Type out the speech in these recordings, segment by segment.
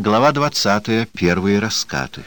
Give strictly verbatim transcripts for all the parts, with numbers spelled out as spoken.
Глава двадцатая. Первые раскаты.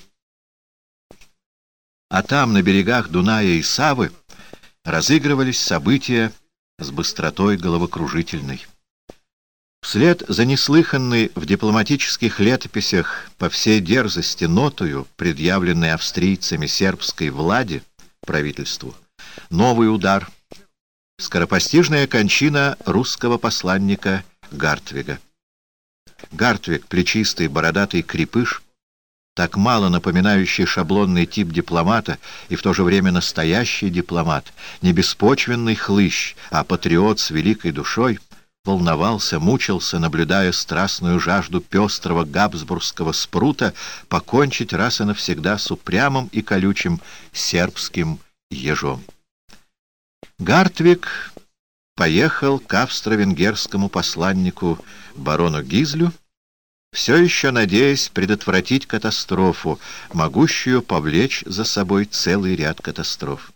А там, на берегах Дуная и Савы, разыгрывались события с быстротой головокружительной. Вслед за неслыханной в дипломатических летописях по всей дерзости нотою, предъявленной австрийцами сербской влади, правительству, новый удар — скоропостижная кончина русского посланника Гартвига. Гартвиг, плечистый бородатый крепыш, так мало напоминающий шаблонный тип дипломата и в то же время настоящий дипломат, не беспочвенный хлыщ, а патриот с великой душой, волновался, мучился, наблюдая страстную жажду пестрого габсбургского спрута покончить раз и навсегда с упрямым и колючим сербским ежом. Гартвиг поехал к австро-венгерскому посланнику барону Гизлю, все еще надеясь предотвратить катастрофу, могущую повлечь за собой целый ряд катастроф.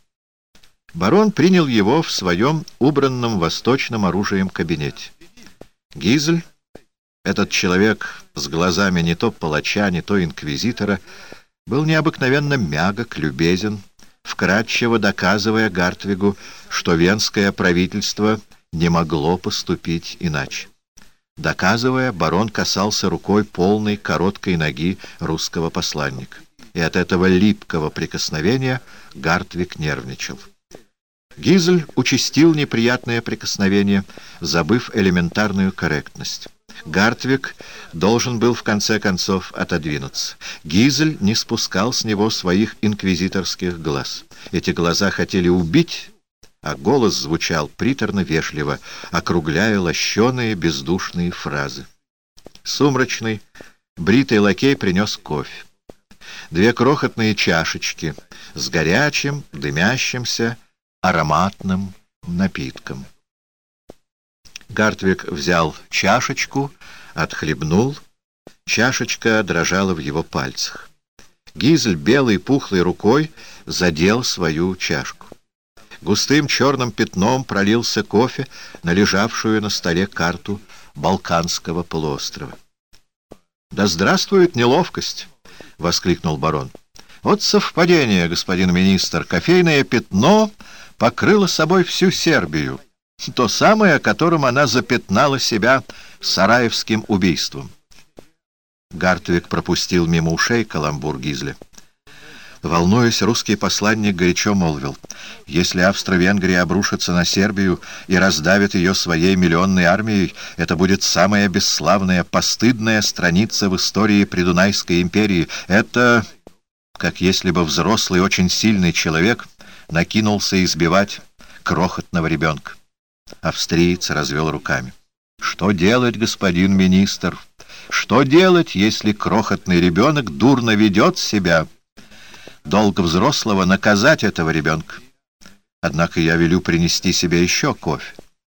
Барон принял его в своем убранном восточным оружием кабинете. Гизль, этот человек с глазами не то палача, не то инквизитора, был необыкновенно мягок, любезен, вкратчиво доказывая Гартвигу, что венское правительство не могло поступить иначе. Доказывая, барон касался рукой полной короткой ноги русского посланника. И от этого липкого прикосновения Гартвиг нервничал. Гизль участил неприятное прикосновение, забыв элементарную корректность. Гартвиг должен был в конце концов отодвинуться. Гизль не спускал с него своих инквизиторских глаз. Эти глаза хотели убить, а голос звучал приторно-вежливо, округляя лощеные бездушные фразы. Сумрачный, бритый лакей принес кофе. Две крохотные чашечки с горячим, дымящимся, ароматным напитком. Гартвиг взял чашечку, отхлебнул. Чашечка дрожала в его пальцах. Гизль белой пухлой рукой задел свою чашку. Густым черным пятном пролился кофе на лежавшую на столе карту Балканского полуострова. «Да здравствует неловкость!» — воскликнул барон. «Вот совпадение, господин министр. Кофейное пятно покрыло собой всю Сербию. То самое, о котором она запятнала себя сараевским убийством». Гартвиг пропустил мимо ушей каламбур Гизля. Волнуясь, русский посланник горячо молвил: «Если Австро-Венгрия обрушится на Сербию и раздавит ее своей миллионной армией, это будет самая бесславная, постыдная страница в истории Придунайской империи. Это как если бы взрослый, очень сильный человек накинулся избивать крохотного ребенка». Австриец развел руками. «Что делать, господин министр? Что делать, если крохотный ребенок дурно ведет себя? Долг взрослого — наказать этого ребенка. Однако я велю принести себе еще кофе».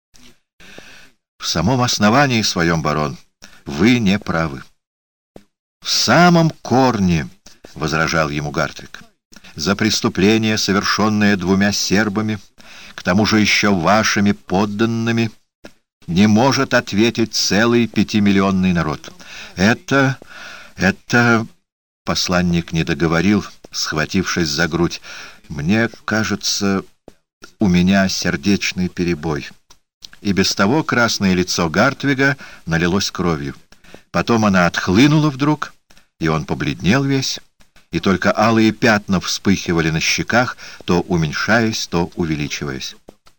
«В самом основании своем, барон, вы не правы». «В самом корне», — возражал ему Гартвиг, — «за преступление, совершенное двумя сербами, к тому же еще вашими подданными, не может ответить целый пятимиллионный народ. Это... это...» Посланник не договорил, схватившись за грудь. «Мне кажется, у меня сердечный перебой». И без того красное лицо Гартвига налилось кровью. Потом она отхлынула вдруг, и он побледнел весь, и только алые пятна вспыхивали на щеках, то уменьшаясь, то увеличиваясь.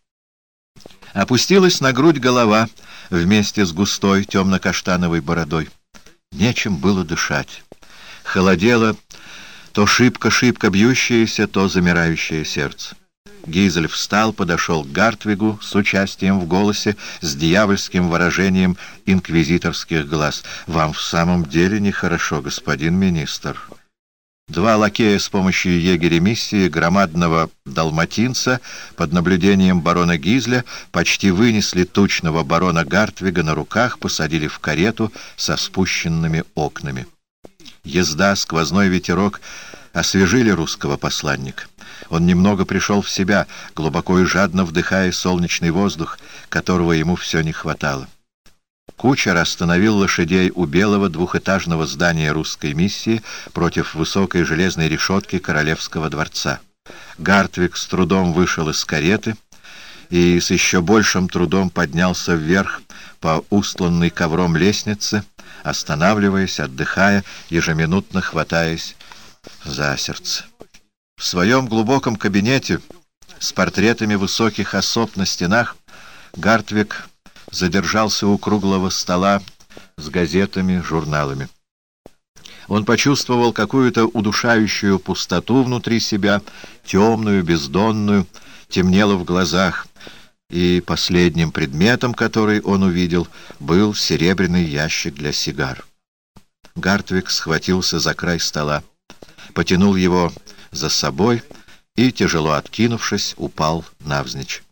Опустилась на грудь голова вместе с густой темно-каштановой бородой. Нечем было дышать. Холодело то шибко-шибко бьющееся, то замирающее сердце. Гизль встал, подошел к Гартвигу с участием в голосе, с дьявольским выражением инквизиторских глаз. «Вам в самом деле нехорошо, господин министр». Два лакея с помощью егеря-миссии, громадного далматинца, под наблюдением барона Гизля, почти вынесли тучного барона Гартвига на руках, посадили в карету со спущенными окнами. Езда, сквозной ветерок освежили русского посланника. Он немного пришел в себя, глубоко и жадно вдыхая солнечный воздух, которого ему все не хватало. Кучер остановил лошадей у белого двухэтажного здания русской миссии против высокой железной решетки Королевского дворца. Гартвиг с трудом вышел из кареты и с еще большим трудом поднялся вверх по устланной ковром лестнице, останавливаясь, отдыхая, ежеминутно хватаясь за сердце. В своем глубоком кабинете с портретами высоких особ на стенах Гартвиг задержался у круглого стола с газетами, журналами. Он почувствовал какую-то удушающую пустоту внутри себя, темную, бездонную, темнело в глазах, и последним предметом, который он увидел, был серебряный ящик для сигар. Гартвиг схватился за край стола, потянул его за собой и, тяжело откинувшись, упал навзничь.